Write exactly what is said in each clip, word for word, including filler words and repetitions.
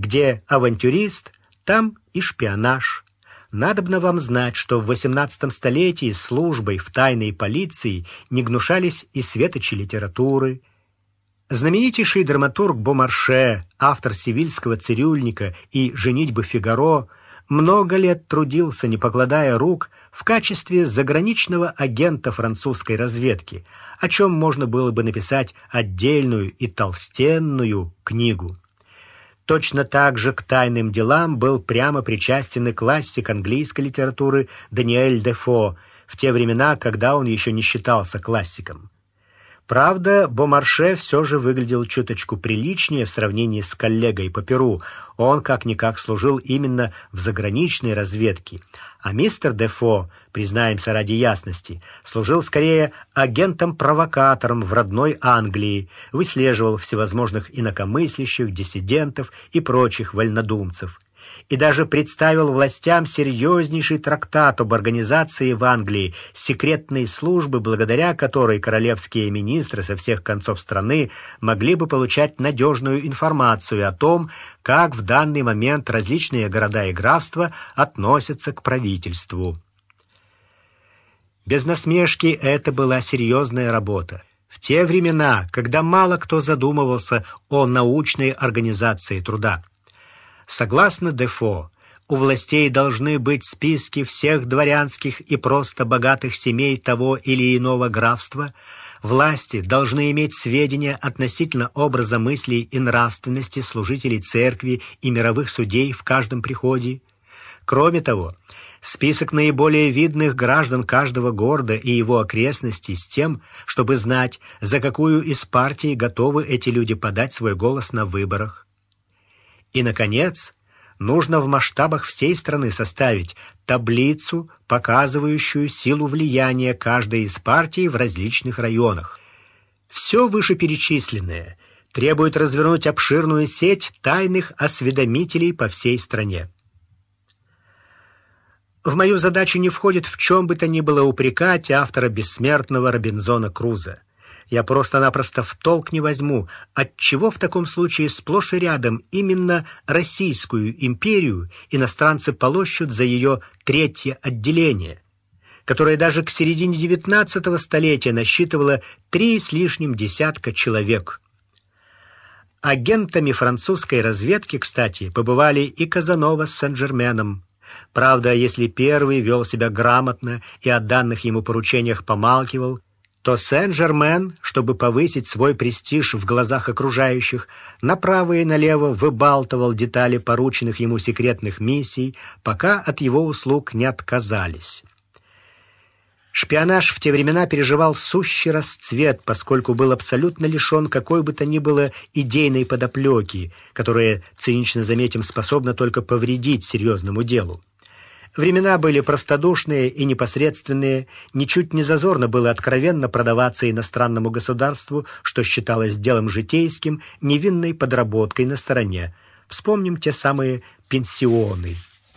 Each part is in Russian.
Где авантюрист, там и шпионаж. Надобно вам знать, что в восемнадцатом столетии службой в тайной полиции не гнушались и светочи литературы. Знаменитейший драматург Бомарше, автор «Севильского цирюльника» и «Женитьбы Фигаро», много лет трудился, не покладая рук, в качестве заграничного агента французской разведки, о чем можно было бы написать отдельную и толстенную книгу. Точно так же к тайным делам был прямо причастен и классик английской литературы Даниэль Дефо в те времена, когда он еще не считался классиком. Правда, Бомарше все же выглядел чуточку приличнее в сравнении с коллегой по перу. Он как-никак служил именно в заграничной разведке. А мистер Дефо, признаемся ради ясности, служил скорее агентом-провокатором в родной Англии, выслеживал всевозможных инакомыслящих, диссидентов и прочих вольнодумцев. И даже представил властям серьезнейший трактат об организации в Англии секретной службы, благодаря которой королевские министры со всех концов страны могли бы получать надежную информацию о том, как в данный момент различные города и графства относятся к правительству. Без насмешки, это была серьезная работа. В те времена, когда мало кто задумывался о научной организации труда. Согласно Дефо, у властей должны быть списки всех дворянских и просто богатых семей того или иного графства. Власти должны иметь сведения относительно образа мыслей и нравственности служителей церкви и мировых судей в каждом приходе. Кроме того, список наиболее видных граждан каждого города и его окрестностей с тем, чтобы знать, за какую из партий готовы эти люди подать свой голос на выборах. И, наконец, нужно в масштабах всей страны составить таблицу, показывающую силу влияния каждой из партий в различных районах. Все вышеперечисленное требует развернуть обширную сеть тайных осведомителей по всей стране. В мою задачу не входит в чем бы то ни было упрекать автора бессмертного Робинзона Круза. Я просто-напросто в толк не возьму, отчего в таком случае сплошь и рядом именно Российскую империю иностранцы полощут за ее третье отделение, которое даже к середине девятнадцатого столетия насчитывало три с лишним десятка человек. Агентами французской разведки, кстати, побывали и Казанова с Сен-Жерменом. Правда, если первый вел себя грамотно и о данных ему поручениях помалкивал, то Сен-Жермен, чтобы повысить свой престиж в глазах окружающих, направо и налево выбалтывал детали порученных ему секретных миссий, пока от его услуг не отказались. Шпионаж в те времена переживал сущий расцвет, поскольку был абсолютно лишен какой бы то ни было идейной подоплеки, которая, цинично заметим, способна только повредить серьезному делу. Времена были простодушные и непосредственные, ничуть не зазорно было откровенно продаваться иностранному государству, что считалось делом житейским, невинной подработкой на стороне. Вспомним те самые пенсионы.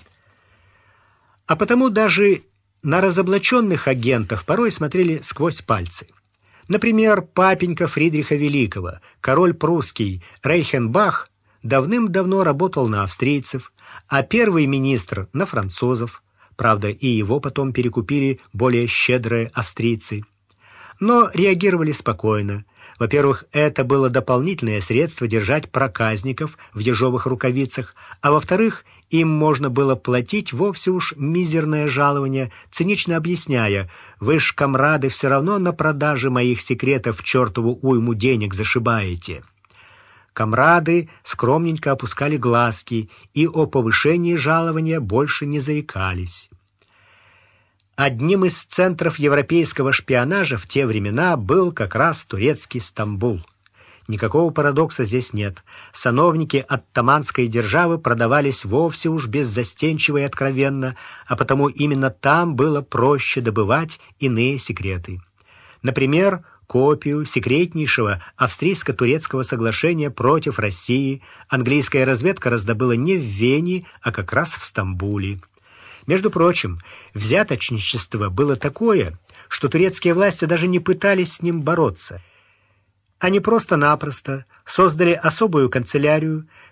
А потому даже на разоблаченных агентов порой смотрели сквозь пальцы. Например, папенька Фридриха Великого, король прусский Рейхенбах, давным-давно работал на австрийцев, а первый министр на французов. Правда, и его потом перекупили более щедрые австрийцы. Но реагировали спокойно. Во-первых, это было дополнительное средство держать проказников в ежовых рукавицах, а во-вторых, им можно было платить вовсе уж мизерное жалование, цинично объясняя: «Вы ж, комрады, все равно на продаже моих секретов чертову уйму денег зашибаете». Комрады скромненько опускали глазки и о повышении жалования больше не заикались. Одним из центров европейского шпионажа в те времена был как раз турецкий Стамбул. Никакого парадокса здесь нет. Сановники оттоманской державы продавались вовсе уж беззастенчиво и откровенно, а потому именно там было проще добывать иные секреты. Например, копию секретнейшего австрийско-турецкого соглашения против России английская разведка раздобыла не в Вене, а как раз в Стамбуле. Между прочим, взяточничество было такое, что турецкие власти даже не пытались с ним бороться. Они просто-напросто создали особую канцелярию,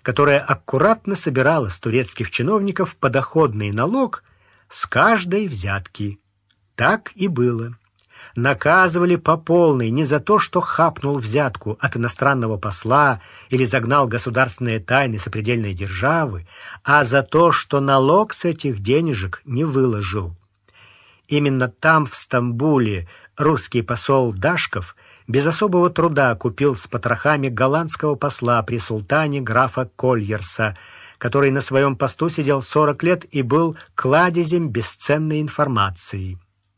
которая аккуратно собирала с турецких чиновников подоходный налог с каждой взятки. Так и было. Наказывали по полной не за то, что хапнул взятку от иностранного посла или загнал государственные тайны сопредельной державы, а за то, что налог с этих денежек не выложил. Именно там, в Стамбуле, русский посол Дашков без особого труда купил с потрохами голландского посла при султане графа Кольерса, который на своем посту сидел сорок лет и был кладезем бесценной информации.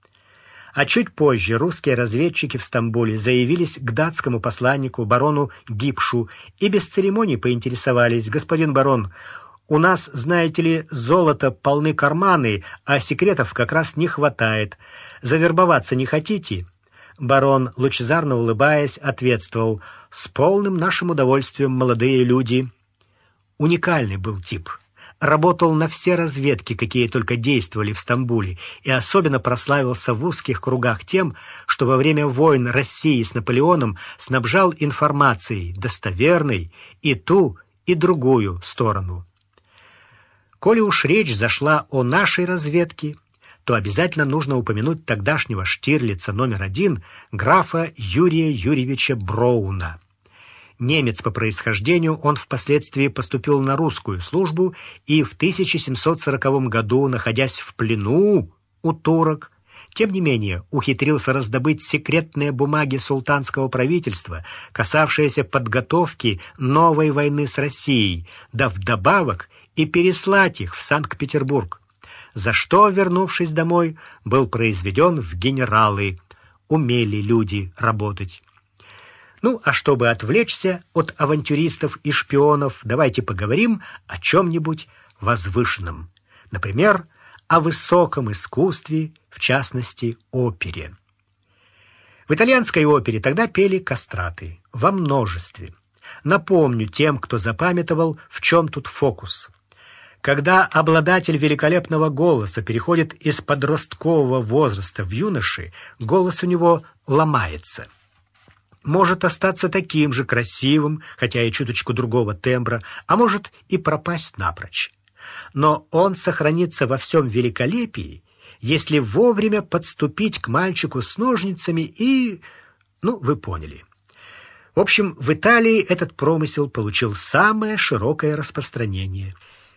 А чуть позже русские разведчики в Стамбуле заявились к датскому посланнику барону Гипшу и без церемоний поинтересовались: «Господин барон, у нас, знаете ли, золота полны карманы, а секретов как раз не хватает. Завербоваться не хотите?» Барон, лучезарно улыбаясь, ответствовал: «С полным нашим удовольствием, молодые люди». Уникальный был тип. Работал на все разведки, какие только действовали в Стамбуле, и особенно прославился в узких кругах тем, что во время войн России с Наполеоном снабжал информацией достоверной и ту, и другую сторону. Коли уж речь зашла о нашей разведке, то обязательно нужно упомянуть тогдашнего Штирлица номер один, графа Юрия Юрьевича Броуна. Немец по происхождению, он впоследствии поступил на русскую службу и в тысяча семьсот сороковом году, находясь в плену у турок, тем не менее ухитрился раздобыть секретные бумаги султанского правительства, касавшиеся подготовки новой войны с Россией, да вдобавок и переслать их в Санкт-Петербург, за что, вернувшись домой, был произведен в генералы. Умели люди работать. Ну, а чтобы отвлечься от авантюристов и шпионов, давайте поговорим о чем-нибудь возвышенном. Например, о высоком искусстве, в частности, опере. В итальянской опере тогда пели кастраты во множестве. Напомню тем, кто запамятовал, в чем тут фокус. Когда обладатель великолепного голоса переходит из подросткового возраста в юноши, голос у него ломается. Может остаться таким же красивым, хотя и чуточку другого тембра, а может и пропасть напрочь. Но он сохранится во всем великолепии, если вовремя подступить к мальчику с ножницами и... Ну, вы поняли. В общем, в Италии этот промысел получил самое широкое распространение.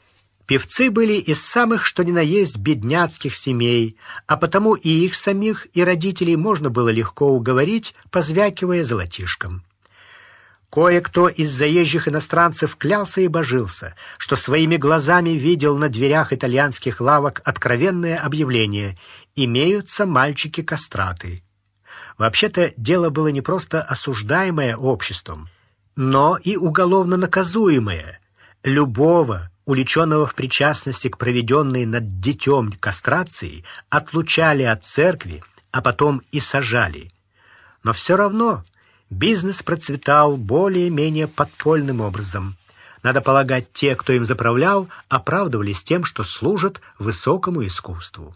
Певцы были из самых что ни на есть бедняцких семей, а потому и их самих, и родителей можно было легко уговорить, позвякивая золотишком. Кое-кто из заезжих иностранцев клялся и божился, что своими глазами видел на дверях итальянских лавок откровенное объявление: «Имеются мальчики-кастраты». Вообще-то дело было не просто осуждаемое обществом, но и уголовно наказуемое. Любого уличенного в причастности к проведенной над детем кастрации, отлучали от церкви, а потом и сажали. Но все равно бизнес процветал более-менее подпольным образом. Надо полагать, те, кто им заправлял, оправдывались тем, что служат высокому искусству.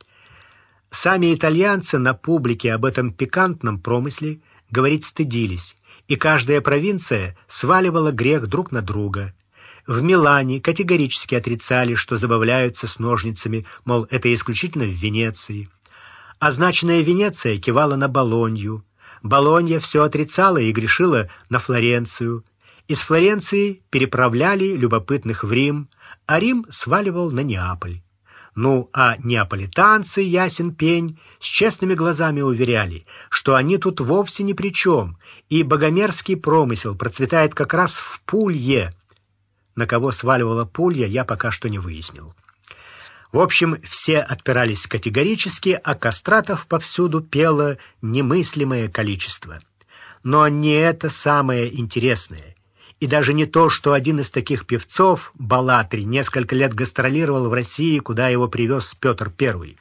Сами итальянцы на публике об этом пикантном промысле говорить стыдились, и каждая провинция сваливала грех друг на друга. В Милане категорически отрицали, что забавляются с ножницами, мол, это исключительно в Венеции. Означенная Венеция кивала на Болонью. Болонья все отрицала и грешила на Флоренцию. Из Флоренции переправляли любопытных в Рим, а Рим сваливал на Неаполь. Ну, а неаполитанцы, ясен пень, с честными глазами уверяли, что они тут вовсе ни при чем, и богомерзкий промысел процветает как раз в Пулье. На кого сваливала Пулья, я пока что не выяснил. В общем, все отпирались категорически, а кастратов повсюду пело немыслимое количество. Но не это самое интересное. И даже не то, что один из таких певцов, Балатри, несколько лет гастролировал в России, куда его привез Петр Первый.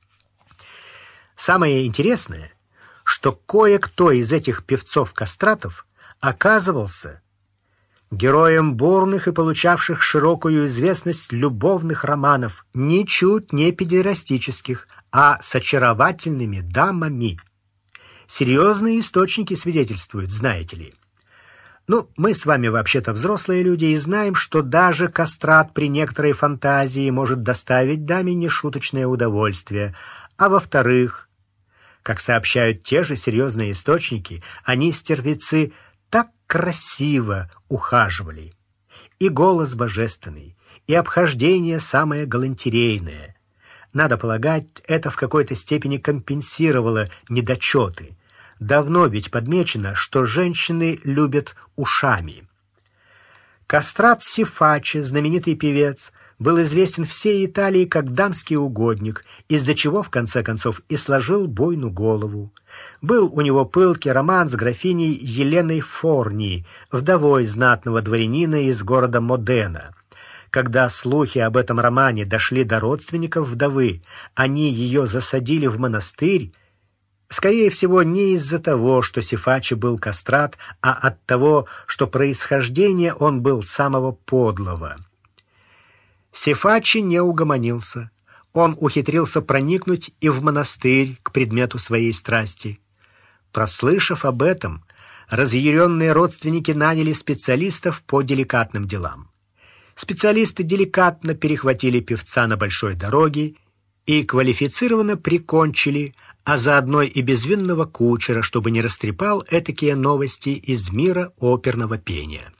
Самое интересное, что кое-кто из этих певцов-кастратов оказывался героем бурных и получавших широкую известность любовных романов, ничуть не педерастических, а с очаровательными дамами. Серьезные источники свидетельствуют, знаете ли. Ну, мы с вами вообще-то взрослые люди и знаем, что даже кастрат при некоторой фантазии может доставить даме нешуточное удовольствие. А во-вторых, как сообщают те же серьезные источники, они, стервецы, так красиво ухаживали. И голос божественный, и обхождение самое галантерейное. Надо полагать, это в какой-то степени компенсировало недочеты. Давно ведь подмечено, что женщины любят ушами. Кастрат Сифачи, знаменитый певец, был известен всей Италии как дамский угодник, из-за чего, в конце концов, и сложил буйную голову. Был у него пылкий роман с графиней Еленой Форни, вдовой знатного дворянина из города Модена. Когда слухи об этом романе дошли до родственников вдовы, они ее засадили в монастырь, скорее всего, не из-за того, что Сифачи был кастрат, а от того, что происхождение он был самого подлого. Сифачи не угомонился. Он ухитрился проникнуть и в монастырь к предмету своей страсти. Прослышав об этом, разъяренные родственники наняли специалистов по деликатным делам. Специалисты деликатно перехватили певца на большой дороге и квалифицированно прикончили, а заодно и безвинного кучера, чтобы не растрепал этакие новости из мира оперного пения.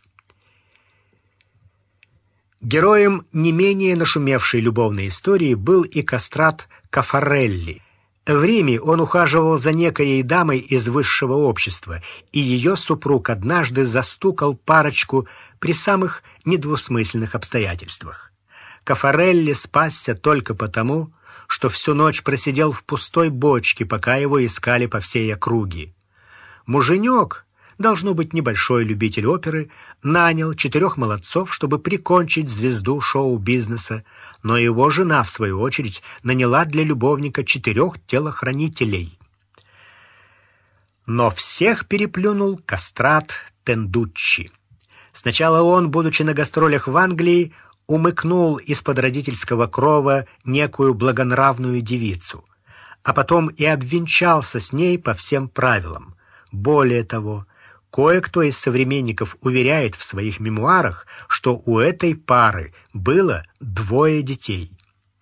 Героем не менее нашумевшей любовной истории был и кастрат Кафарелли. В Риме он ухаживал за некоей дамой из высшего общества, и ее супруг однажды застукал парочку при самых недвусмысленных обстоятельствах. Кафарелли спасся только потому, что всю ночь просидел в пустой бочке, пока его искали по всей округе. Муженек, должно быть небольшой любитель оперы, нанял четырех молодцов, чтобы прикончить звезду шоу-бизнеса, но его жена, в свою очередь, наняла для любовника четырех телохранителей. Но всех переплюнул кастрат Тендуччи. Сначала он, будучи на гастролях в Англии, умыкнул из-под родительского крова некую благонравную девицу, а потом и обвенчался с ней по всем правилам. Более того, кое-кто из современников уверяет в своих мемуарах, что у этой пары было двое детей.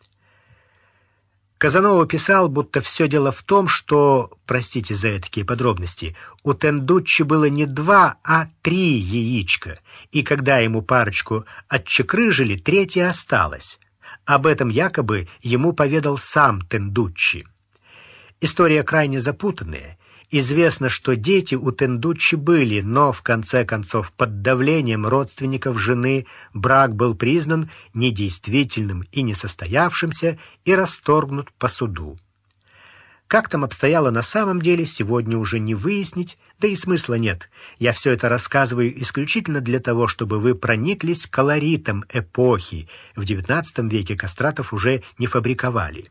Казанова писал, будто все дело в том, что, простите за такие подробности, у Тендуччи было не два, а три яичка, и когда ему парочку отчекрыжили, третье осталось. Об этом якобы ему поведал сам Тендуччи. История крайне запутанная. Известно, что дети у Тендуччи были, но в конце концов под давлением родственников жены брак был признан недействительным и несостоявшимся и расторгнут по суду. Как там обстояло на самом деле, сегодня уже не выяснить, да и смысла нет. Я все это рассказываю исключительно для того, чтобы вы прониклись колоритом эпохи. В девятнадцатом веке кастратов уже не фабриковали.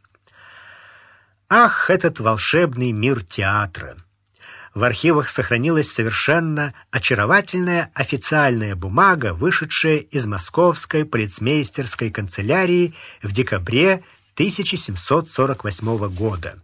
Ах, этот волшебный мир театра! В архивах сохранилась совершенно очаровательная официальная бумага, вышедшая из Московской полицмейстерской канцелярии в декабре тысяча семьсот сорок восьмого года.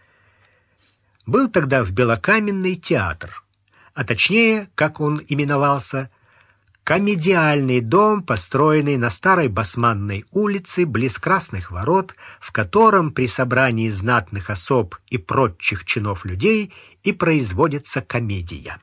Был тогда в Белокаменный театр, а точнее, как он именовался, комедиальный дом, построенный на Старой Басманной улице, близ Красных ворот, в котором при собрании знатных особ и прочих чинов людей и производится комедия.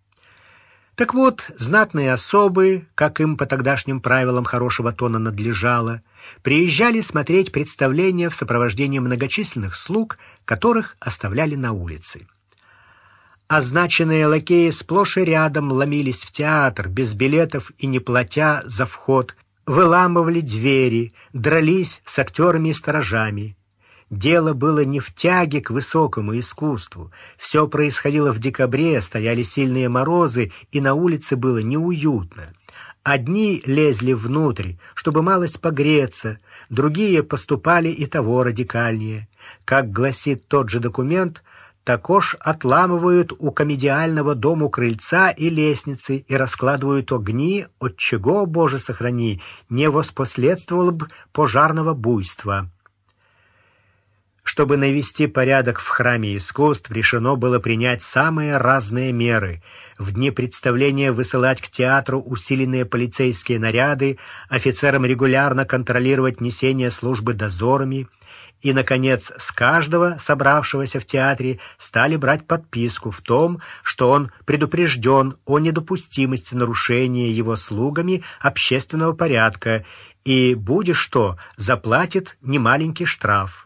Так вот, знатные особы, как им по тогдашним правилам хорошего тона надлежало, приезжали смотреть представления в сопровождении многочисленных слуг, которых оставляли на улице. Означенные лакеи сплошь и рядом ломились в театр без билетов и не платя за вход, выламывали двери, дрались с актерами и сторожами. Дело было не в тяге к высокому искусству. Все происходило в декабре, стояли сильные морозы, и на улице было неуютно. Одни лезли внутрь, чтобы малость погреться, другие поступали и того радикальнее. Как гласит тот же документ, також отламывают у комедиального дому крыльца и лестницы и раскладывают огни, от чего, Боже сохрани, не воспоследствовало бы пожарного буйства. Чтобы навести порядок в храме искусств, решено было принять самые разные меры. В дни представления высылать к театру усиленные полицейские наряды, офицерам регулярно контролировать несение службы дозорами. И, наконец, с каждого собравшегося в театре стали брать подписку в том, что он предупрежден о недопустимости нарушения его слугами общественного порядка и, будь что, заплатит немаленький штраф.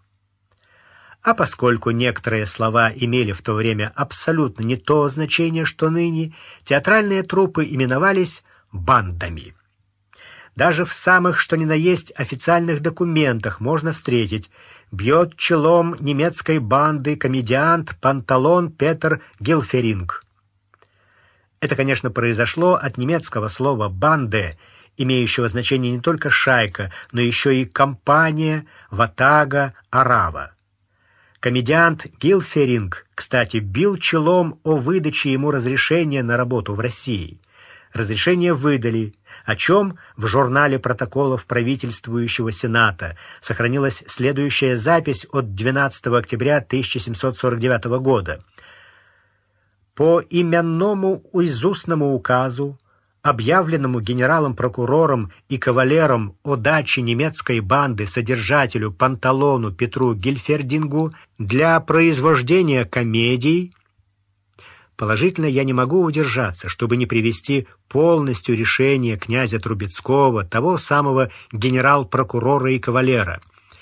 А поскольку некоторые слова имели в то время абсолютно не то значение, что ныне, театральные труппы именовались бандами. Даже в самых что ни на есть официальных документах можно встретить: бьет челом немецкой банды комедиант Панталон Петер Гильферинг. Это, конечно, произошло от немецкого слова «банде», имеющего значение не только «шайка», но еще и «компания», «ватага», «арава». Комедиант Гильферинг, кстати, бил челом о выдаче ему разрешения на работу в России. Разрешение выдали, о чем в журнале протоколов правительствующего Сената сохранилась следующая запись от двенадцатого октября тысяча семьсот сорок девятого года. По именному уизустному указу, объявленному генералом-прокурором и кавалером о даче немецкой банды содержателю Панталону Петру Гильфердингу для произвождения комедий, положительно я не могу удержаться, чтобы не привести полностью решение князя Трубецкого, того самого генерал-прокурора и кавалера.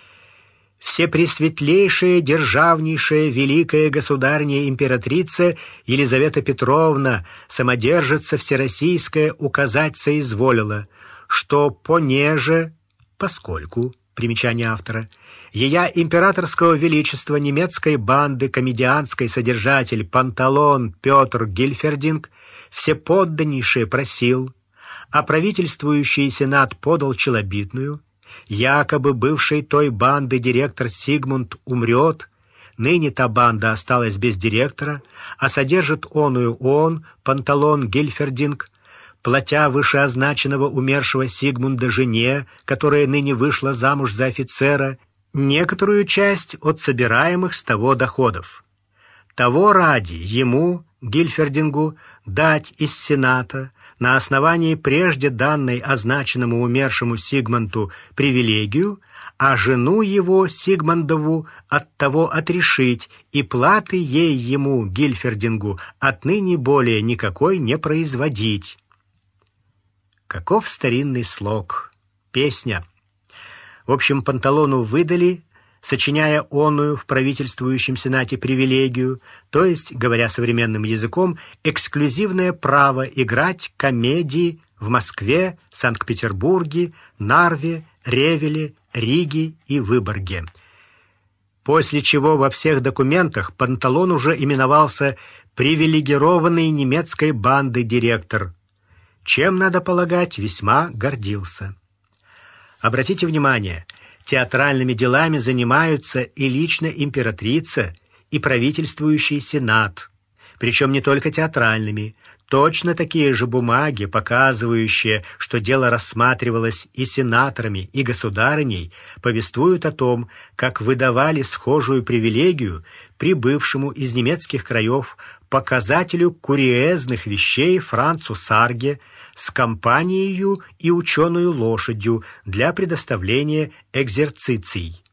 Всепресветлейшая, державнейшая, великая государыня императрица Елизавета Петровна, самодержица всероссийская, указать соизволила, что понеже, поскольку, примечание автора, ея императорского величества немецкой банды комедианской содержатель Панталон Петр Гильфердинг всеподданнейшее просил, а правительствующий сенат подал челобитную, якобы бывший той банды директор Сигмунд умрет, ныне та банда осталась без директора, а содержит оную он, Панталон Гильфердинг, платя вышеозначенного умершего Сигмунда жене, которая ныне вышла замуж за офицера, некоторую часть от собираемых с того доходов. Того ради ему, Гильфердингу, дать из Сената на основании прежде данной означенному умершему Сигмунду привилегию, а жену его, Сигмундову, от того отрешить и платы ей ему, Гильфердингу, отныне более никакой не производить. Каков старинный слог, песня. В общем, Панталону выдали, сочиняя оную в правительствующем Сенате привилегию, то есть, говоря современным языком, эксклюзивное право играть комедии в Москве, Санкт-Петербурге, Нарве, Ревеле, Риге и Выборге. После чего во всех документах Панталон уже именовался привилегированный немецкой банды директор, чем, надо полагать, весьма гордился. Обратите внимание, театральными делами занимаются и лично императрица, и правительствующий сенат, причем не только театральными. Точно такие же бумаги, показывающие, что дело рассматривалось и сенаторами, и государыней, повествуют о том, как выдавали схожую привилегию прибывшему из немецких краев показателю куриезных вещей Францу Сарге с компанией и ученую лошадью для предоставления экзерциций.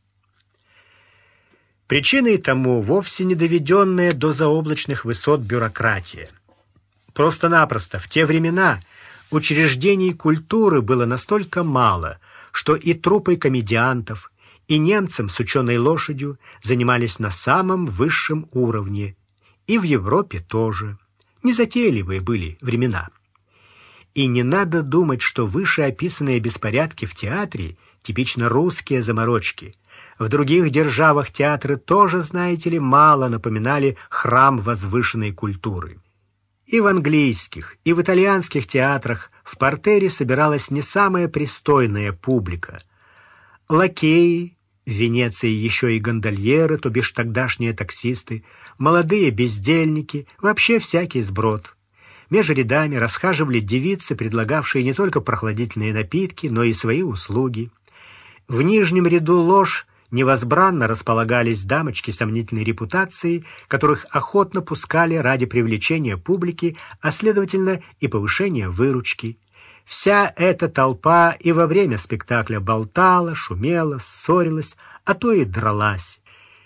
Причиной тому вовсе не доведенная до заоблачных высот бюрократия. Просто-напросто в те времена учреждений культуры было настолько мало, что и труппой комедиантов, и немцам с ученой лошадью занимались на самом высшем уровне, и в Европе тоже. Незатейливые были времена. И не надо думать, что вышеописанные беспорядки в театре типично русские заморочки. В других державах театры тоже, знаете ли, мало напоминали храм возвышенной культуры. И в английских, и в итальянских театрах в партере собиралась не самая пристойная публика. Лакеи, в Венеции еще и гондольеры, то бишь тогдашние таксисты, молодые бездельники, вообще всякий сброд. Между рядами расхаживали девицы, предлагавшие не только прохладительные напитки, но и свои услуги. В нижнем ряду лож невозбранно располагались дамочки сомнительной репутации, которых охотно пускали ради привлечения публики, а следовательно и повышения выручки. Вся эта толпа и во время спектакля болтала, шумела, ссорилась, а то и дралась.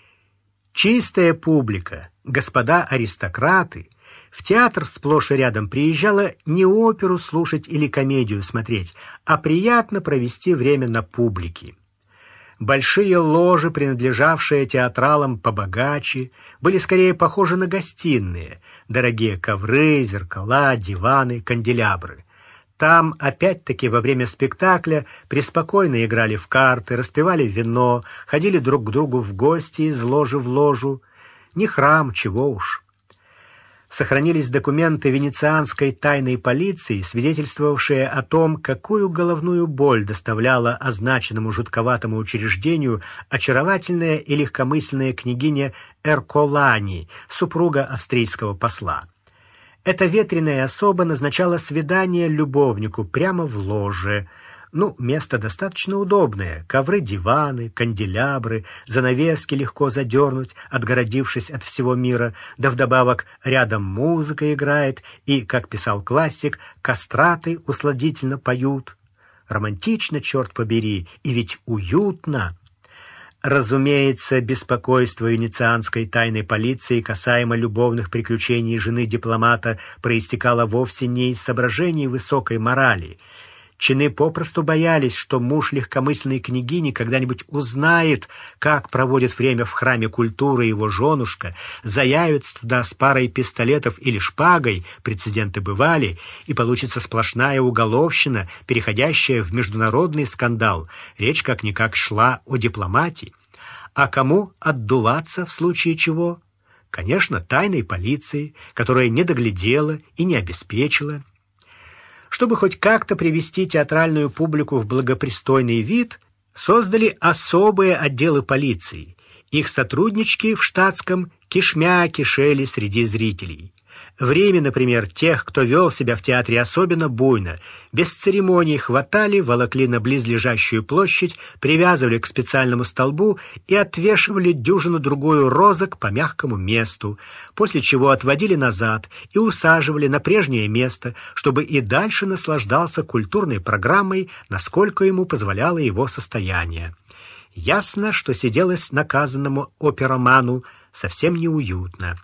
Чистая публика, господа аристократы, в театр сплошь и рядом приезжала не оперу слушать или комедию смотреть, а приятно провести время на публике. Большие ложи, принадлежавшие театралам побогаче, были скорее похожи на гостиные: дорогие ковры, зеркала, диваны, канделябры. Там, опять-таки, во время спектакля преспокойно играли в карты, распивали вино, ходили друг к другу в гости из ложи в ложу. Не храм, чего уж. Сохранились документы венецианской тайной полиции, свидетельствовавшие о том, какую головную боль доставляла означенному жутковатому учреждению очаровательная и легкомысленная княгиня Эрколани, супруга австрийского посла. Эта ветреная особа назначала свидание любовнику прямо в ложе. Ну, место достаточно удобное: ковры, диваны, канделябры, занавески легко задернуть, отгородившись от всего мира, да вдобавок рядом музыка играет, и, как писал классик, кастраты усладительно поют. Романтично, черт побери, и ведь уютно. Разумеется, беспокойство венецианской тайной полиции касаемо любовных приключений жены дипломата проистекало вовсе не из соображений высокой морали. Чины попросту боялись, что муж легкомысленной княгини когда-нибудь узнает, как проводит время в храме культуры его женушка, заявится туда с парой пистолетов или шпагой, прецеденты бывали, и получится сплошная уголовщина, переходящая в международный скандал. Речь как-никак шла о дипломате. А кому отдуваться в случае чего? Конечно, тайной полиции, которая не доглядела и не обеспечила. Чтобы хоть как-то привести театральную публику в благопристойный вид, создали особые отделы полиции. Их сотруднички в штатском кишмя кишели среди зрителей. В Риме, например, тех, кто вел себя в театре особенно буйно, без церемоний хватали, волокли на близлежащую площадь, привязывали к специальному столбу и отвешивали дюжину-другую розок по мягкому месту, после чего отводили назад и усаживали на прежнее место, чтобы и дальше наслаждался культурной программой, насколько ему позволяло его состояние. Ясно, что сиделось наказанному опероману совсем неуютно.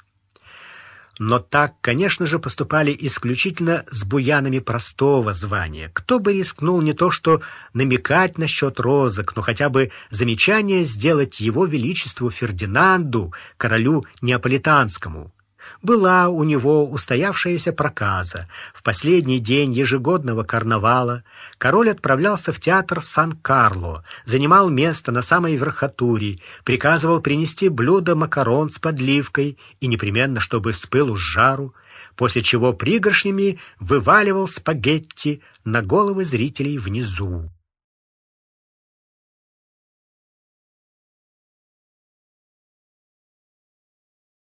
Но так, конечно же, поступали исключительно с буянами простого звания. Кто бы рискнул не то что намекать насчет розок, но хотя бы замечание сделать его величеству Фердинанду, королю неаполитанскому. Была у него устоявшаяся проказа. В последний день ежегодного карнавала король отправлялся в театр Сан-Карло, занимал место на самой верхотуре, приказывал принести блюдо макарон с подливкой и непременно, чтобы с пылу с жару, после чего пригоршнями вываливал спагетти на головы зрителей внизу.